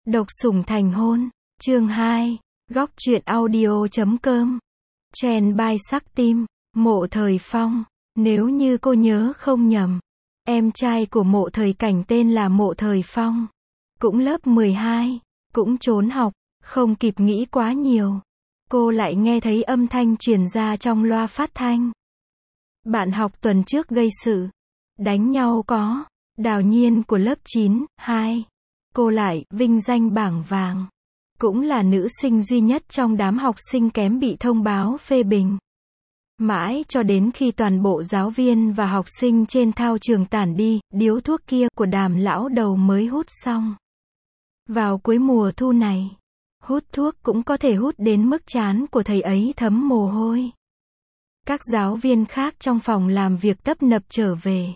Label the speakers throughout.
Speaker 1: Độc sủng thành hôn, chương 2, góc truyện audio.com. Trend by sắc tim, Mộ Thời Phong. Nếu như cô nhớ không nhầm, em trai của Mộ Thời Cảnh tên là Mộ Thời Phong. Cũng lớp 12, cũng trốn học, không kịp nghĩ quá nhiều. Cô lại nghe thấy âm thanh truyền ra trong loa phát thanh. Bạn học tuần trước gây sự, đánh nhau có, Đào Nhiên của lớp 9, 2. Cô lại, vinh danh bảng vàng. Cũng là nữ sinh duy nhất trong đám học sinh kém bị thông báo phê bình. Mãi cho đến khi toàn bộ giáo viên và học sinh trên thao trường tản đi, điếu thuốc kia của Đàm lão đầu mới hút xong. Vào cuối mùa thu này, hút thuốc cũng có thể hút đến mức trán của thầy ấy thấm mồ hôi. Các giáo viên khác trong phòng làm việc tấp nập trở về.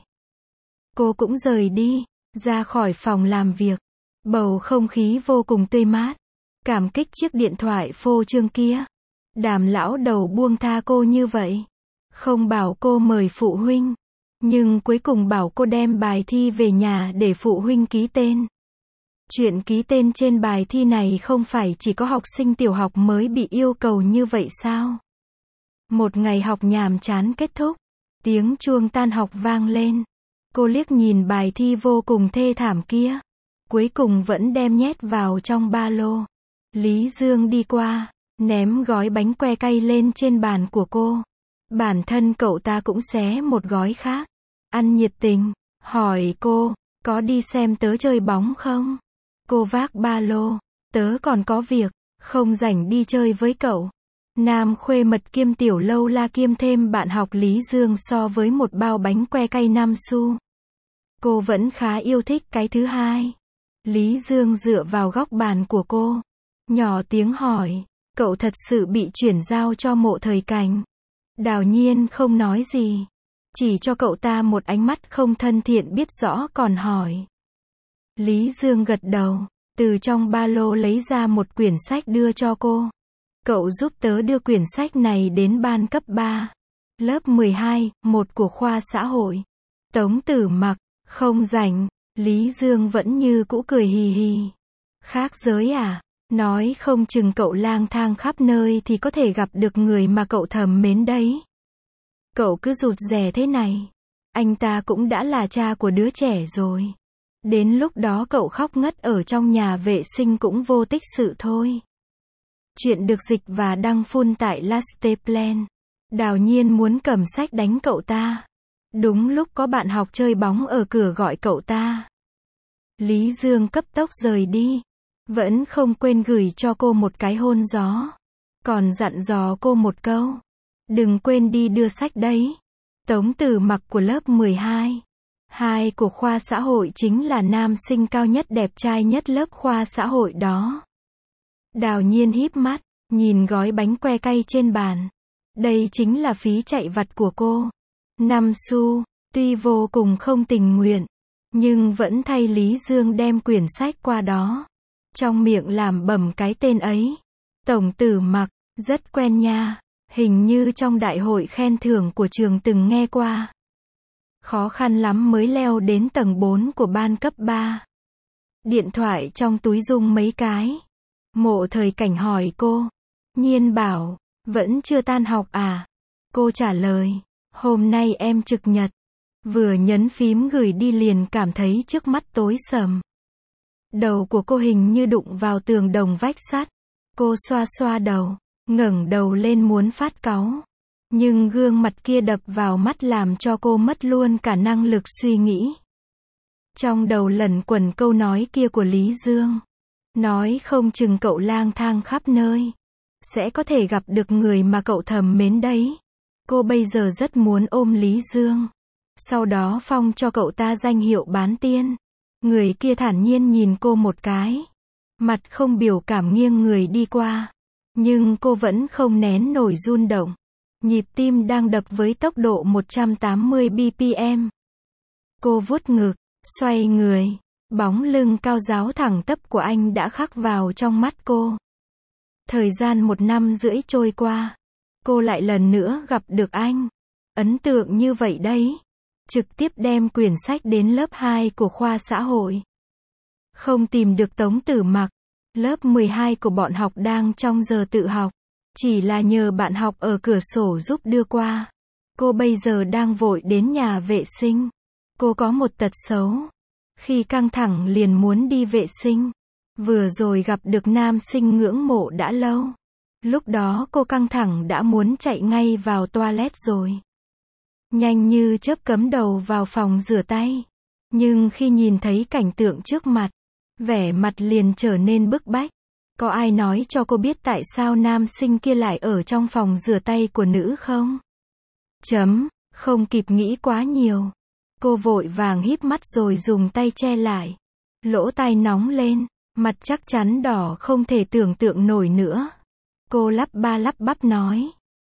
Speaker 1: Cô cũng rời đi, ra khỏi phòng làm việc. Bầu không khí vô cùng tươi mát. Cảm kích chiếc điện thoại phô trương kia. Đàm lão đầu buông tha cô như vậy. Không bảo cô mời phụ huynh, nhưng cuối cùng bảo cô đem bài thi về nhà để phụ huynh ký tên. Chuyện ký tên trên bài thi này không phải chỉ có học sinh tiểu học mới bị yêu cầu như vậy sao? Một ngày học nhàm chán kết thúc, tiếng chuông tan học vang lên. Cô liếc nhìn bài thi vô cùng thê thảm kia, cuối cùng vẫn đem nhét vào trong ba lô. Lý Dương đi qua, ném gói bánh que cay lên trên bàn của cô. Bản thân cậu ta cũng xé một gói khác, ăn nhiệt tình, hỏi cô, có đi xem tớ chơi bóng không? Cô vác ba lô, tớ còn có việc, không rảnh đi chơi với cậu. Nam khuê mật kiêm tiểu lâu la kiêm thêm bạn học Lý Dương so với một bao bánh que cay 5 xu. Cô vẫn khá yêu thích cái thứ hai. Lý Dương dựa vào góc bàn của cô, nhỏ tiếng hỏi, cậu thật sự bị chuyển giao cho Mộ Thời Cảnh? Đào Nhiên không nói gì, chỉ cho cậu ta một ánh mắt không thân thiện biết rõ còn hỏi. Lý Dương gật đầu, từ trong ba lô lấy ra một quyển sách đưa cho cô. Cậu giúp tớ đưa quyển sách này đến ban cấp 3, lớp 12, một của khoa xã hội. Tống Tử Mặc, không rảnh. Lý Dương vẫn như cũ cười hì hì. Khác giới à? Nói không chừng cậu lang thang khắp nơi thì có thể gặp được người mà cậu thầm mến đấy. Cậu cứ rụt rè thế này, anh ta cũng đã là cha của đứa trẻ rồi. Đến lúc đó cậu khóc ngất ở trong nhà vệ sinh cũng vô tích sự thôi. Chuyện được dịch và đăng full tại Lasteplan. Đào Nhiên muốn cầm sách đánh cậu ta. Đúng lúc có bạn học chơi bóng ở cửa gọi cậu ta. Lý Dương cấp tốc rời đi. Vẫn không quên gửi cho cô một cái hôn gió. Còn dặn dò cô một câu. Đừng quên đi đưa sách đấy. Tống Tử Mặc của lớp 12. 2 của khoa xã hội chính là nam sinh cao nhất đẹp trai nhất lớp khoa xã hội đó. Đào Nhiên híp mắt, nhìn gói bánh que cay trên bàn. Đây chính là phí chạy vặt của cô. 5 xu, tuy vô cùng không tình nguyện, nhưng vẫn thay Lý Dương đem quyển sách qua đó. Trong miệng làm bẩm cái tên ấy. Tổng Tử Mặc, rất quen nha, hình như trong đại hội khen thưởng của trường từng nghe qua. Khó khăn lắm mới leo đến tầng 4 của ban cấp 3. Điện thoại trong túi rung mấy cái. Mộ Thời Cảnh hỏi cô. Nhiên bảo, vẫn chưa tan học à? Cô trả lời, hôm nay em trực nhật. Vừa nhấn phím gửi đi liền cảm thấy trước mắt tối sầm. Đầu của cô hình như đụng vào tường đồng vách sắt. Cô xoa xoa đầu, ngẩng đầu lên muốn phát cáu. Nhưng gương mặt kia đập vào mắt làm cho cô mất luôn cả năng lực suy nghĩ. Trong đầu lẩn quẩn câu nói kia của Lý Dương. Nói không chừng cậu lang thang khắp nơi, sẽ có thể gặp được người mà cậu thầm mến đấy. Cô bây giờ rất muốn ôm Lý Dương, sau đó phong cho cậu ta danh hiệu bán tiên. Người kia thản nhiên nhìn cô một cái, mặt không biểu cảm nghiêng người đi qua. Nhưng cô vẫn không nén nổi run động. Nhịp tim đang đập với tốc độ 180 bpm. Cô vuốt ngực, xoay người. Bóng lưng cao ráo thẳng tắp của anh đã khắc vào trong mắt cô. Thời gian 1 năm rưỡi trôi qua, cô lại lần nữa gặp được anh. Ấn tượng như vậy đấy. Trực tiếp đem quyển sách đến lớp 2 của khoa xã hội. Không tìm được Tống Tử Mặc, Lớp 12 của bọn học đang trong giờ tự học. Chỉ là nhờ bạn học ở cửa sổ giúp đưa qua. Cô bây giờ đang vội đến nhà vệ sinh. Cô có một tật xấu. Khi căng thẳng liền muốn đi vệ sinh. Vừa rồi gặp được nam sinh ngưỡng mộ đã lâu. Lúc đó cô căng thẳng đã muốn chạy ngay vào toilet rồi. Nhanh như chớp cắm đầu vào phòng rửa tay. Nhưng khi nhìn thấy cảnh tượng trước mặt, vẻ mặt liền trở nên bức bách. Có ai nói cho cô biết tại sao nam sinh kia lại ở trong phòng rửa tay của nữ không? Không kịp nghĩ quá nhiều. Cô vội vàng híp mắt rồi dùng tay che lại. Lỗ tai nóng lên, mặt chắc chắn đỏ không thể tưởng tượng nổi nữa. Cô lắp ba lắp bắp nói.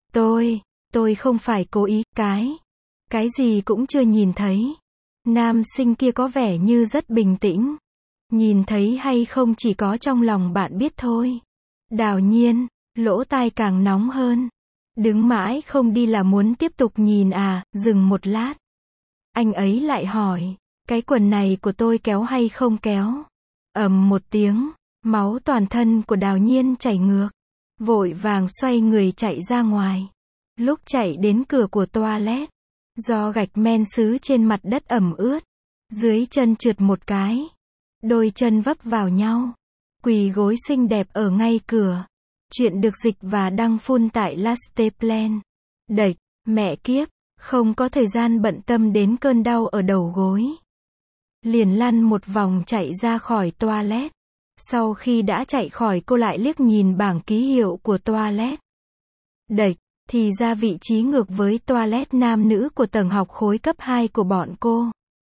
Speaker 1: Tôi không phải cố ý, cái gì cũng chưa nhìn thấy. Nam sinh kia có vẻ như rất bình tĩnh. Nhìn thấy hay không chỉ có trong lòng bạn biết thôi. Đào Nhiên, lỗ tai càng nóng hơn. Đứng mãi không đi là muốn tiếp tục nhìn à, dừng một lát. Anh ấy lại hỏi, cái quần này của tôi kéo hay không kéo? Ầm một tiếng, máu toàn thân của Đào Nhiên chảy ngược. Vội vàng xoay người chạy ra ngoài. Lúc chạy đến cửa của toilet, do gạch men sứ trên mặt đất ẩm ướt, dưới chân trượt một cái. Đôi chân vấp vào nhau. Quỳ gối xinh đẹp ở ngay cửa. Chuyện được dịch và đăng full tại Lasteplan. Đệch, mẹ kiếp, không có thời gian bận tâm đến cơn đau ở đầu gối. Liền lăn một vòng chạy ra khỏi toilet. Sau khi đã chạy khỏi cô lại liếc nhìn bảng ký hiệu của toilet. Đệch, thì ra vị trí ngược với toilet nam nữ của tầng học khối cấp 2 của bọn cô.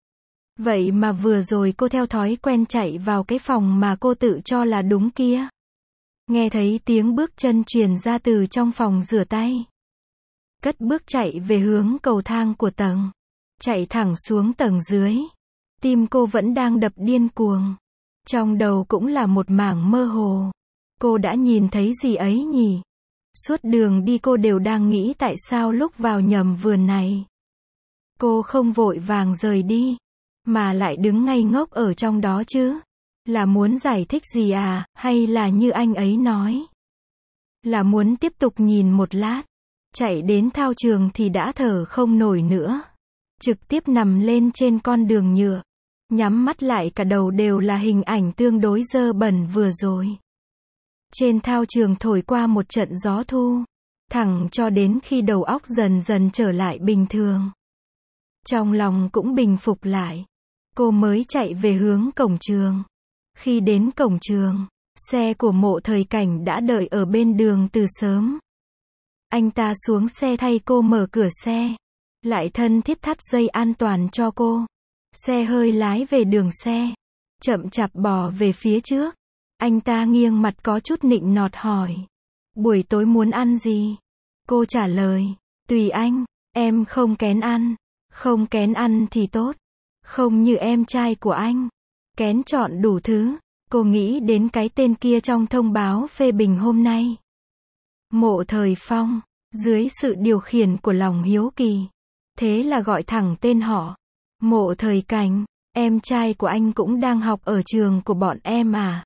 Speaker 1: Vậy mà vừa rồi cô theo thói quen chạy vào cái phòng mà cô tự cho là đúng kia. Nghe thấy tiếng bước chân truyền ra từ trong phòng rửa tay. Cất bước chạy về hướng cầu thang của tầng. Chạy thẳng xuống tầng dưới. Tim cô vẫn đang đập điên cuồng. Trong đầu cũng là một mảng mơ hồ. Cô đã nhìn thấy gì ấy nhỉ? Suốt đường đi cô đều đang nghĩ tại sao lúc vào nhầm vườn này. Cô không vội vàng rời đi. Mà lại đứng ngây ngốc ở trong đó chứ. Là muốn giải thích gì à, hay là như anh ấy nói? Là muốn tiếp tục nhìn một lát. Chạy đến thao trường thì đã thở không nổi nữa. Trực tiếp nằm lên trên con đường nhựa. Nhắm mắt lại cả đầu đều là hình ảnh tương đối dơ bẩn vừa rồi. Trên thao trường thổi qua một trận gió thu. Thẳng cho đến khi đầu óc dần dần trở lại bình thường. Trong lòng cũng bình phục lại. Cô mới chạy về hướng cổng trường. Khi đến cổng trường, xe của Mộ Thời Cảnh đã đợi ở bên đường từ sớm. Anh ta xuống xe thay cô mở cửa xe. Lại thân thiết thắt dây an toàn cho cô. Xe hơi lái về đường xe. Chậm chạp bò về phía trước. Anh ta nghiêng mặt có chút nịnh nọt hỏi. Buổi tối muốn ăn gì? Cô trả lời. Tùy anh, em không kén ăn. Không kén ăn thì tốt. Không như em trai của anh. Kén chọn đủ thứ. Cô nghĩ đến cái tên kia trong thông báo phê bình hôm nay. Mộ Thời Phong. Dưới sự điều khiển của lòng hiếu kỳ. Thế là gọi thẳng tên họ. Mộ Thời Cảnh. Em trai của anh cũng đang học ở trường của bọn em à?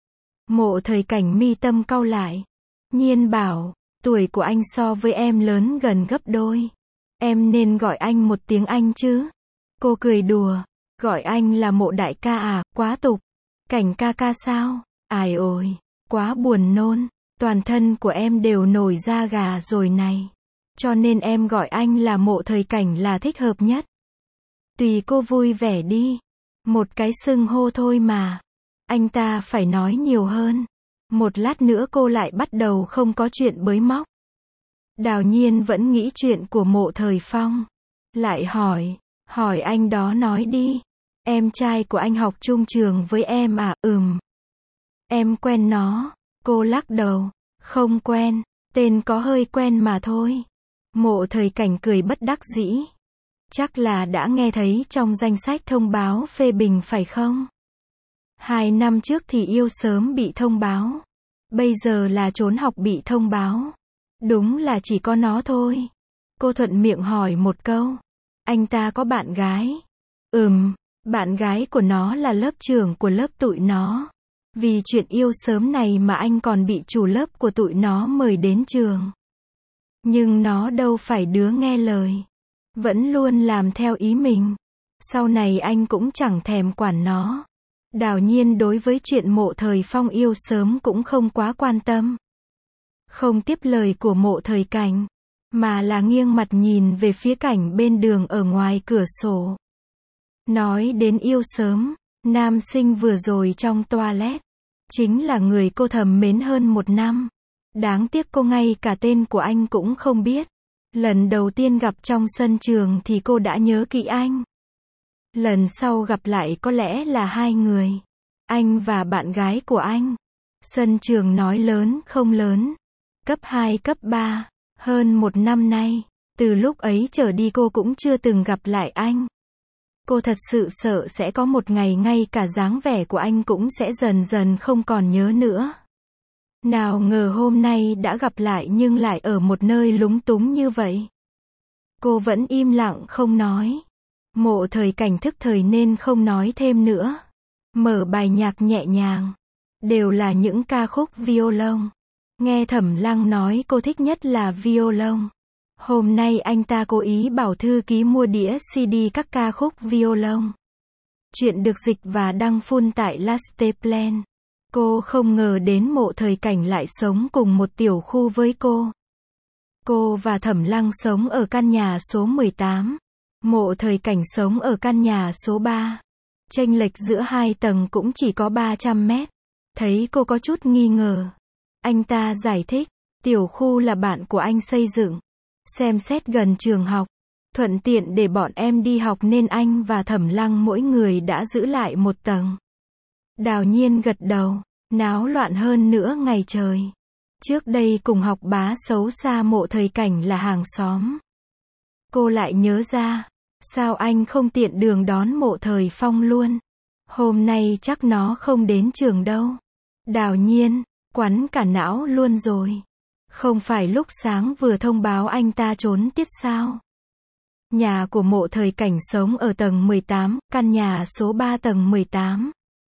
Speaker 1: Mộ Thời Cảnh mi tâm cau lại. Nhiên bảo. Tuổi của anh so với em lớn gần gấp đôi. Em nên gọi anh một tiếng anh chứ. Cô cười đùa. Gọi anh là Mộ đại ca à, quá tục. Cảnh ca ca sao? Ai ôi, quá buồn nôn. Toàn thân của em đều nổi da gà rồi này. Cho nên em gọi anh là Mộ Thời Cảnh là thích hợp nhất. Tùy cô vui vẻ đi. Một cái xưng hô thôi mà. Anh ta phải nói nhiều hơn. Một lát nữa cô lại bắt đầu không có chuyện bới móc. Đào Nhiên vẫn nghĩ chuyện của Mộ Thời Phong. Lại hỏi anh đó nói đi. Em trai của anh học chung trường với em à? Em quen nó. Cô lắc đầu. Không quen. Tên có hơi quen mà thôi. Mộ Thời Cảnh cười bất đắc dĩ. Chắc là đã nghe thấy trong danh sách thông báo phê bình phải không? 2 năm trước thì yêu sớm bị thông báo. Bây giờ là trốn học bị thông báo. Đúng là chỉ có nó thôi. Cô thuận miệng hỏi một câu. Anh ta có bạn gái? Bạn gái của nó là lớp trưởng của lớp tụi nó. Vì chuyện yêu sớm này mà anh còn bị chủ lớp của tụi nó mời đến trường. Nhưng nó đâu phải đứa nghe lời. Vẫn luôn làm theo ý mình. Sau này anh cũng chẳng thèm quản nó. Đào Nhiên đối với chuyện Mộ Thời Phong yêu sớm cũng không quá quan tâm. Không tiếp lời của Mộ Thời Cảnh, mà là nghiêng mặt nhìn về phía cảnh bên đường ở ngoài cửa sổ. Nói đến yêu sớm, nam sinh vừa rồi trong toilet, chính là người cô thầm mến hơn 1 năm. Đáng tiếc cô ngay cả tên của anh cũng không biết. Lần đầu tiên gặp trong sân trường thì cô đã nhớ kỹ anh. Lần sau gặp lại có lẽ là 2 người. Anh và bạn gái của anh. Sân trường nói lớn không lớn. Cấp 2 cấp 3. Hơn 1 năm nay. Từ lúc ấy trở đi cô cũng chưa từng gặp lại anh. Cô thật sự sợ sẽ có một ngày ngay cả dáng vẻ của anh cũng sẽ dần dần không còn nhớ nữa. Nào ngờ hôm nay đã gặp lại nhưng lại ở một nơi lúng túng như vậy. Cô vẫn im lặng không nói. Mộ Thời Cảnh thức thời nên không nói thêm nữa. Mở bài nhạc nhẹ nhàng. Đều là những ca khúc violon. Nghe Thẩm Lăng nói cô thích nhất là violon. Hôm nay anh ta cố ý bảo thư ký mua đĩa CD các ca khúc violon. Chuyện được dịch và đăng full tại Lasteplan. Cô không ngờ đến Mộ Thời Cảnh lại sống cùng một tiểu khu với cô. Cô và Thẩm Lăng sống ở căn nhà số 18. Mộ Thời Cảnh sống ở căn nhà số 3. Chênh lệch giữa 2 tầng cũng chỉ có 300 mét. Thấy cô có chút nghi ngờ. Anh ta giải thích, tiểu khu là bạn của anh xây dựng. Xem xét gần trường học. Thuận tiện để bọn em đi học nên anh và Thẩm Lăng mỗi người đã giữ lại 1 tầng. Đào Nhiên gật đầu, náo loạn hơn nữa ngày trời. Trước đây cùng học bá xấu xa Mộ Thời Cảnh là hàng xóm. Cô lại nhớ ra, sao anh không tiện đường đón Mộ Thời Phong luôn? Hôm nay chắc nó không đến trường đâu. Đào Nhiên, quắn cả não luôn rồi. Không phải lúc sáng vừa thông báo anh ta trốn tiết sao? Nhà của Mộ Thời Cảnh sống ở tầng 18, căn nhà số 3 tầng 18.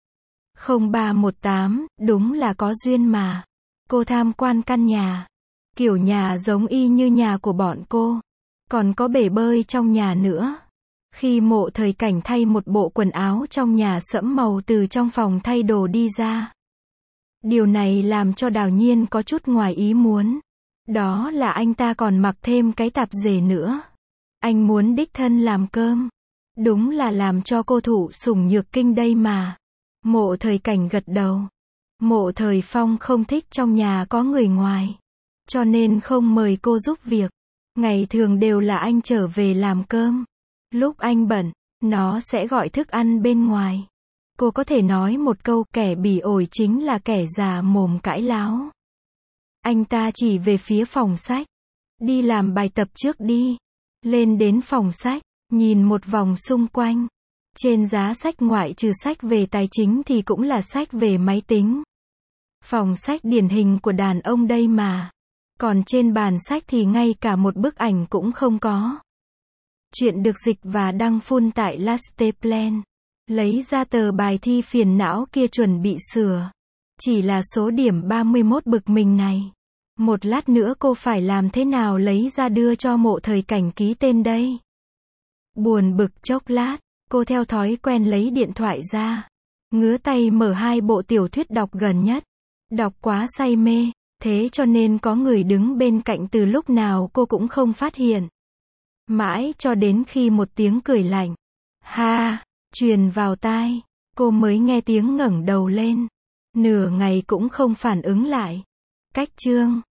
Speaker 1: 0318, đúng là có duyên mà. Cô tham quan căn nhà. Kiểu nhà giống y như nhà của bọn cô. Còn có bể bơi trong nhà nữa. Khi Mộ Thời Cảnh thay một bộ quần áo trong nhà sẫm màu từ trong phòng thay đồ đi ra. Điều này làm cho Đào Nhiên có chút ngoài ý muốn. Đó là anh ta còn mặc thêm cái tạp dề nữa. Anh muốn đích thân làm cơm. Đúng là làm cho cô thụ sủng nhược kinh đây mà. Mộ Thời Cảnh gật đầu. Mộ Thời Phong không thích trong nhà có người ngoài. Cho nên không mời cô giúp việc. Ngày thường đều là anh trở về làm cơm. Lúc anh bận, nó sẽ gọi thức ăn bên ngoài. Cô có thể nói một câu kẻ bỉ ổi chính là kẻ già mồm cãi láo. Anh ta chỉ về phía phòng sách. Đi làm bài tập trước đi. Lên đến phòng sách, nhìn một vòng xung quanh. Trên giá sách ngoại trừ sách về tài chính thì cũng là sách về máy tính. Phòng sách điển hình của đàn ông đây mà. Còn trên bàn sách thì ngay cả một bức ảnh cũng không có. Chuyện được dịch và đăng full tại Lasteplan. Lấy ra tờ bài thi phiền não kia chuẩn bị sửa. Chỉ là số điểm 31 bực mình này. Một lát nữa cô phải làm thế nào lấy ra đưa cho Mộ Thời Cảnh ký tên đây? Buồn bực chốc lát, cô theo thói quen lấy điện thoại ra. Ngứa tay mở 2 bộ tiểu thuyết đọc gần nhất. Đọc quá say mê, thế cho nên có người đứng bên cạnh từ lúc nào cô cũng không phát hiện. Mãi cho đến khi một tiếng cười lạnh. Ha! Truyền vào tai. Cô mới nghe tiếng ngẩng đầu lên. Nửa ngày cũng không phản ứng lại. Cách chương.